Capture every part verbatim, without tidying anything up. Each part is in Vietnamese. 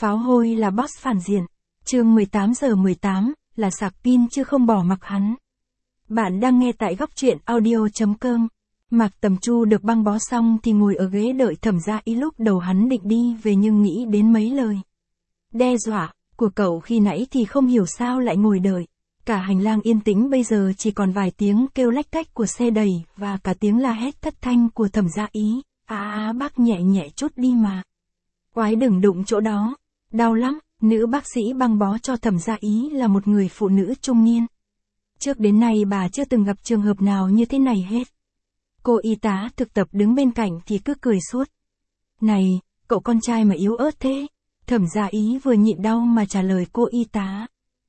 Pháo hôi là boss phản diện. Chương mười tám giờ mười tám, là sạc pin chứ không bỏ mặc hắn. Bạn đang nghe tại góc truyện audio chấm com. Mạc Tầm Chu được băng bó xong thì ngồi ở ghế đợi Thẩm Gia Ý, lúc đầu hắn định đi về nhưng nghĩ đến mấy lời đe dọa của cậu khi nãy thì không hiểu sao lại ngồi đợi. Cả hành lang yên tĩnh bây giờ chỉ còn vài tiếng kêu lách cách của xe đẩy và cả tiếng la hét thất thanh của Thẩm Gia Ý. À, à bác nhẹ nhẹ chút đi mà. Oái đừng đụng chỗ đó. Đau lắm. Nữ bác sĩ băng bó cho Thẩm Gia Ý là một người phụ nữ trung niên. Trước đến nay bà chưa từng gặp trường hợp nào như thế này hết. Cô y tá thực tập đứng bên cạnh thì cứ cười suốt. Này, cậu con trai mà yếu ớt thế. Thẩm Gia Ý vừa nhịn đau mà trả lời cô y tá.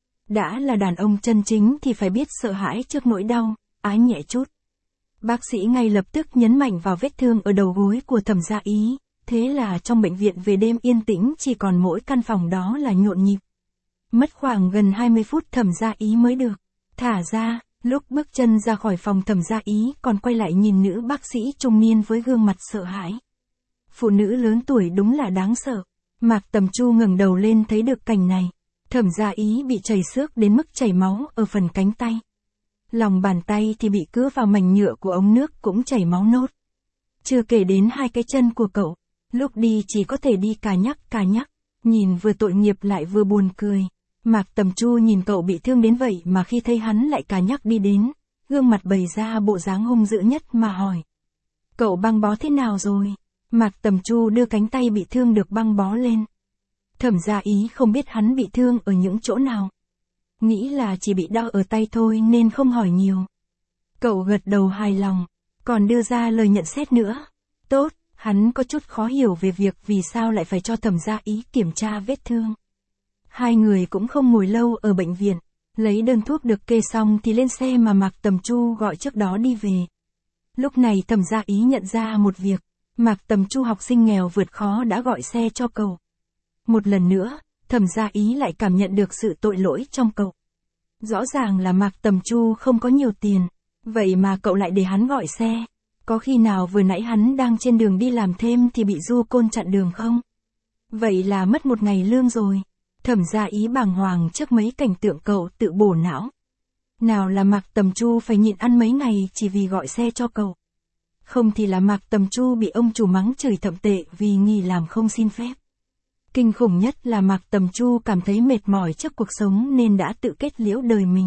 Đã là đàn ông chân chính thì phải biết sợ hãi trước nỗi đau, ái nhẹ chút. Bác sĩ ngay lập tức nhấn mạnh vào vết thương ở đầu gối của Thẩm Gia Ý. Thế là trong bệnh viện về đêm yên tĩnh chỉ còn mỗi căn phòng đó là nhộn nhịp. Mất khoảng gần hai mươi phút Thẩm Gia Ý mới được thả ra. Lúc bước chân ra khỏi phòng Thẩm Gia Ý còn quay lại nhìn nữ bác sĩ trung niên với gương mặt sợ hãi. Phụ nữ lớn tuổi đúng là đáng sợ. Mạc Tầm Chu ngẩng đầu lên thấy được cảnh này. Thẩm Gia Ý bị chảy xước đến mức chảy máu ở phần cánh tay. Lòng bàn tay thì bị cứa vào mảnh nhựa của ống nước cũng chảy máu nốt. Chưa kể đến hai cái chân của cậu. Lúc đi chỉ có thể đi cà nhắc cà nhắc. Nhìn vừa tội nghiệp lại vừa buồn cười. Mạc Tầm Chu nhìn cậu bị thương đến vậy mà khi thấy hắn lại cà nhắc đi đến, gương mặt bày ra bộ dáng hung dữ nhất mà hỏi. Cậu băng bó thế nào rồi? Mạc Tầm Chu đưa cánh tay bị thương được băng bó lên. Thẩm Gia Ý không biết hắn bị thương ở những chỗ nào. Nghĩ là chỉ bị đau ở tay thôi nên không hỏi nhiều. Cậu gật đầu hài lòng, còn đưa ra lời nhận xét nữa. Tốt, hắn có chút khó hiểu về việc vì sao lại phải cho Thẩm Gia Ý kiểm tra vết thương. Hai người cũng không ngồi lâu ở bệnh viện, lấy đơn thuốc được kê xong thì lên xe mà Mạc Tầm Chu gọi trước đó đi về. Lúc này Thẩm Gia Ý nhận ra một việc, Mạc Tầm Chu học sinh nghèo vượt khó đã gọi xe cho cậu. Một lần nữa, Thẩm Gia Ý lại cảm nhận được sự tội lỗi trong cậu. Rõ ràng là Mạc Tầm Chu không có nhiều tiền, vậy mà cậu lại để hắn gọi xe. Có khi nào vừa nãy hắn đang trên đường đi làm thêm thì bị du côn chặn đường không? Vậy là mất một ngày lương rồi. Thẩm Gia Ý bàng hoàng trước mấy cảnh tượng cậu tự bổ não. Nào là Mạc Tầm Chu phải nhịn ăn mấy ngày chỉ vì gọi xe cho cậu. Không thì là Mạc Tầm Chu bị ông chủ mắng chửi thậm tệ vì nghỉ làm không xin phép. Kinh khủng nhất là Mạc Tầm Chu cảm thấy mệt mỏi trước cuộc sống nên đã tự kết liễu đời mình.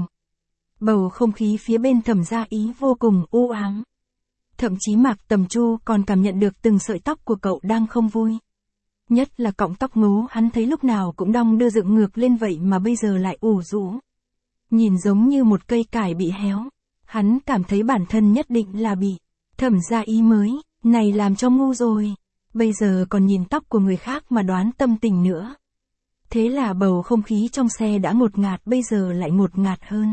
Bầu không khí phía bên Thẩm Gia Ý vô cùng u ám. Thậm chí Mạc Tầm Chu còn cảm nhận được từng sợi tóc của cậu đang không vui. Nhất là cọng tóc ngố hắn thấy lúc nào cũng đong đưa dựng ngược lên vậy mà bây giờ lại ủ rũ. Nhìn giống như một cây cải bị héo. Hắn cảm thấy bản thân nhất định là bị Thẩm Gia Ý mới, này làm cho ngu rồi. Bây giờ còn nhìn tóc của người khác mà đoán tâm tình nữa. Thế là bầu không khí trong xe đã ngột ngạt bây giờ lại ngột ngạt hơn.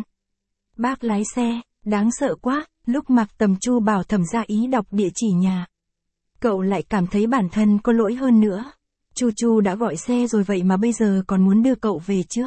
Bác lái xe, đáng sợ quá. Lúc Mạc Tầm Chu bảo Thẩm Gia Ý đọc địa chỉ nhà, cậu lại cảm thấy bản thân có lỗi hơn nữa. Chu Chu đã gọi xe rồi vậy mà bây giờ còn muốn đưa cậu về trước.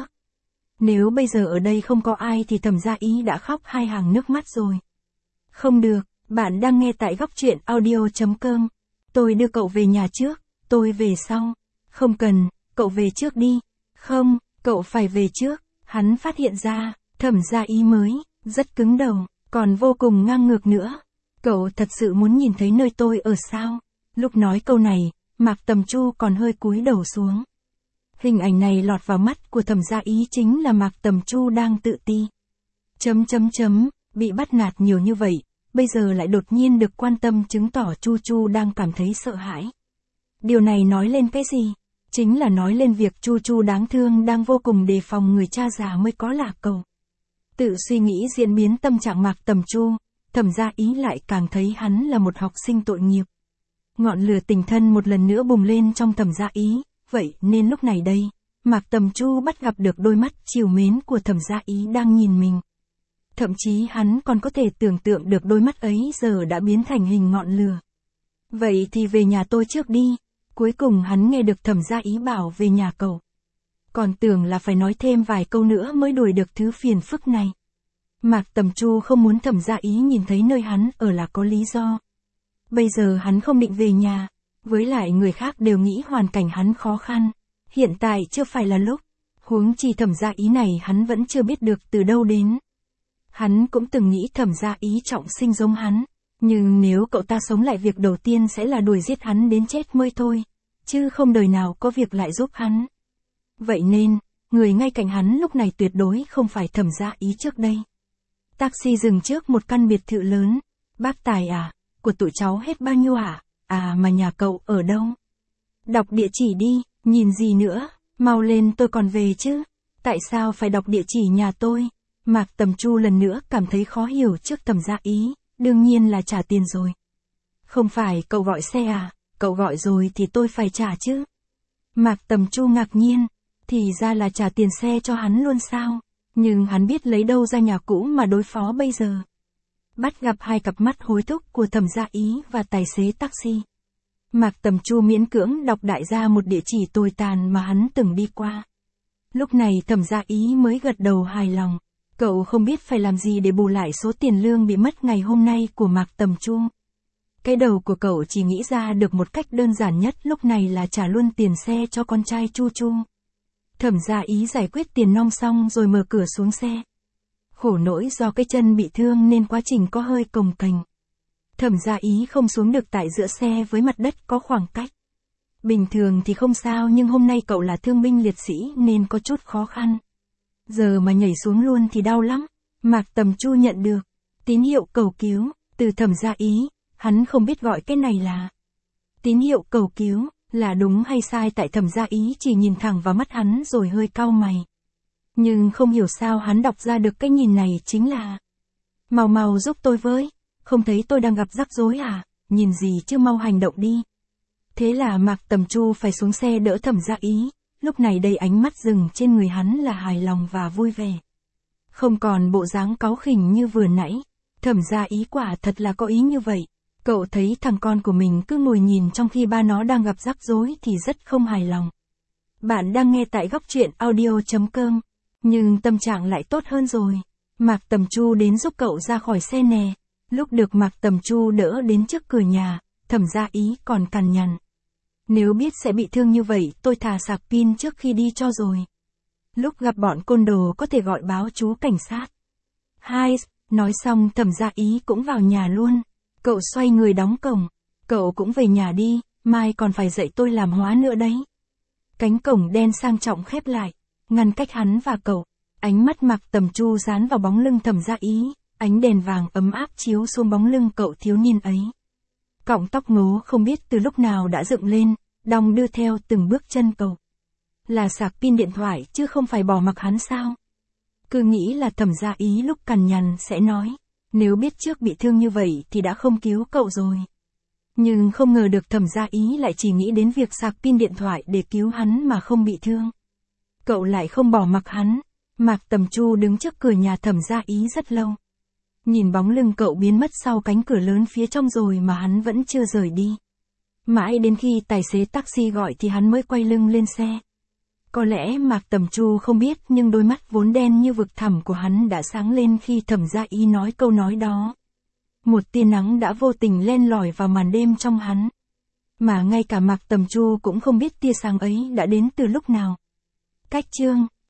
Nếu bây giờ ở đây không có ai thì Thẩm Gia Ý đã khóc hai hàng nước mắt rồi. Không được, bạn đang nghe tại góc truyện audio chấm com. Tôi đưa cậu về nhà trước, tôi về sau. Không cần, cậu về trước đi. Không, cậu phải về trước. Hắn phát hiện ra, Thẩm Gia Ý mới, rất cứng đầu, còn vô cùng ngang ngược nữa. Cậu thật sự muốn nhìn thấy nơi tôi ở sao? Lúc nói câu này, Mạc Tầm Chu còn hơi cúi đầu xuống. Hình ảnh này lọt vào mắt của Thẩm Gia Ý chính là Mạc Tầm Chu đang tự ti. Chấm chấm chấm, bị bắt nạt nhiều như vậy, bây giờ lại đột nhiên được quan tâm chứng tỏ Chu Chu đang cảm thấy sợ hãi. Điều này nói lên cái gì? Chính là nói lên việc Chu Chu đáng thương đang vô cùng đề phòng người cha già mới có là cậu. Tự suy nghĩ diễn biến tâm trạng Mạc Tầm Chu, Thẩm Gia Ý lại càng thấy hắn là một học sinh tội nghiệp. Ngọn lửa tình thân một lần nữa bùng lên trong Thẩm Gia Ý, vậy nên lúc này đây, Mạc Tầm Chu bắt gặp được đôi mắt trìu mến của Thẩm Gia Ý đang nhìn mình. Thậm chí hắn còn có thể tưởng tượng được đôi mắt ấy giờ đã biến thành hình ngọn lửa. Vậy thì về nhà tôi trước đi. Cuối cùng hắn nghe được Thẩm Gia Ý bảo về nhà cậu. Còn tưởng là phải nói thêm vài câu nữa mới đuổi được thứ phiền phức này. Mạc Tầm Chu không muốn Thẩm Gia Ý nhìn thấy nơi hắn ở là có lý do. Bây giờ hắn không định về nhà, với lại người khác đều nghĩ hoàn cảnh hắn khó khăn. Hiện tại chưa phải là lúc. Huống chi Thẩm Gia Ý này hắn vẫn chưa biết được từ đâu đến. Hắn cũng từng nghĩ Thẩm Gia Ý trọng sinh giống hắn. Nhưng nếu cậu ta sống lại việc đầu tiên sẽ là đuổi giết hắn đến chết mới thôi. Chứ không đời nào có việc lại giúp hắn. Vậy nên, người ngay cạnh hắn lúc này tuyệt đối không phải Thẩm Gia Ý trước đây. Taxi dừng trước một căn biệt thự lớn. Bác Tài à, của tụi cháu hết bao nhiêu à? À mà nhà cậu ở đâu? Đọc địa chỉ đi, nhìn gì nữa, mau lên tôi còn về chứ. Tại sao phải đọc địa chỉ nhà tôi? Mạc Tầm Chu lần nữa cảm thấy khó hiểu trước Thẩm Gia Ý, đương nhiên là trả tiền rồi. Không phải cậu gọi xe à, cậu gọi rồi thì tôi phải trả chứ. Mạc Tầm Chu ngạc nhiên, thì ra là trả tiền xe cho hắn luôn sao? Nhưng hắn biết lấy đâu ra nhà cũ mà đối phó bây giờ. Bắt gặp hai cặp mắt hối thúc của Thẩm Gia Ý và tài xế taxi. Mạc Tầm Chu miễn cưỡng đọc đại ra một địa chỉ tồi tàn mà hắn từng đi qua. Lúc này Thẩm Gia Ý mới gật đầu hài lòng. Cậu không biết phải làm gì để bù lại số tiền lương bị mất ngày hôm nay của Mạc Tầm Chu. Cái đầu của cậu chỉ nghĩ ra được một cách đơn giản nhất lúc này là trả luôn tiền xe cho con trai Chu Chu. Thẩm Gia Ý giải quyết tiền nong xong rồi mở cửa xuống xe. Khổ nỗi do cái chân bị thương nên quá trình có hơi cồng kềnh. Thẩm Gia Ý không xuống được tại giữa xe với mặt đất có khoảng cách. Bình thường thì không sao nhưng hôm nay cậu là thương binh liệt sĩ nên có chút khó khăn. Giờ mà nhảy xuống luôn thì đau lắm. Mạc Tầm Chu nhận được tín hiệu cầu cứu từ Thẩm Gia Ý, hắn không biết gọi cái này là tín hiệu cầu cứu là đúng hay sai tại Thẩm Gia Ý chỉ nhìn thẳng vào mắt hắn rồi hơi cau mày. Nhưng không hiểu sao hắn đọc ra được cái nhìn này chính là mau mau giúp tôi với, không thấy tôi đang gặp rắc rối à, nhìn gì chứ mau hành động đi. Thế là Mạc Tầm Chu phải xuống xe đỡ Thẩm Gia Ý, lúc này đây ánh mắt dừng trên người hắn là hài lòng và vui vẻ. Không còn bộ dáng cáu khỉnh như vừa nãy, Thẩm Gia Ý quả thật là có ý như vậy. Cậu thấy thằng con của mình cứ ngồi nhìn trong khi ba nó đang gặp rắc rối thì rất không hài lòng. Bạn đang nghe tại góc truyện audio chấm com, nhưng tâm trạng lại tốt hơn rồi. Mạc Tầm Chu đến giúp cậu ra khỏi xe nè. Lúc được Mạc Tầm Chu đỡ đến trước cửa nhà, Thẩm Gia Ý còn cằn nhằn. Nếu biết sẽ bị thương như vậy tôi thà sạc pin trước khi đi cho rồi. Lúc gặp bọn côn đồ có thể gọi báo chú cảnh sát. Hai, nói xong Thẩm Gia Ý cũng vào nhà luôn. Cậu xoay người đóng cổng. Cậu cũng về nhà đi, mai còn phải dạy tôi làm hóa nữa đấy. Cánh cổng đen sang trọng khép lại, ngăn cách hắn và cậu. Ánh mắt Mạc Tầm Chu dán vào bóng lưng Thẩm Gia Ý, ánh đèn vàng ấm áp chiếu xuống bóng lưng cậu thiếu niên ấy. Cọng tóc ngố không biết từ lúc nào đã dựng lên, đong đưa theo từng bước chân cậu. Là sạc pin điện thoại chứ không phải bỏ mặc hắn sao? Cứ nghĩ là Thẩm Gia Ý lúc cằn nhằn sẽ nói, nếu biết trước bị thương như vậy thì đã không cứu cậu rồi. Nhưng không ngờ được Thẩm Gia Ý lại chỉ nghĩ đến việc sạc pin điện thoại để cứu hắn mà không bị thương. Cậu lại không bỏ mặc hắn. Mạc Tầm Chu đứng trước cửa nhà Thẩm Gia Ý rất lâu. Nhìn bóng lưng cậu biến mất sau cánh cửa lớn phía trong rồi mà hắn vẫn chưa rời đi. Mãi đến khi tài xế taxi gọi thì hắn mới quay lưng lên xe. Có lẽ Mạc Tầm Chu không biết nhưng đôi mắt vốn đen như vực thẳm của hắn đã sáng lên khi Thẩm Gia Ý nói câu nói đó. Một tia nắng đã vô tình len lỏi vào màn đêm trong hắn. Mà ngay cả Mạc Tầm Chu cũng không biết tia sáng ấy đã đến từ lúc nào. Cách chương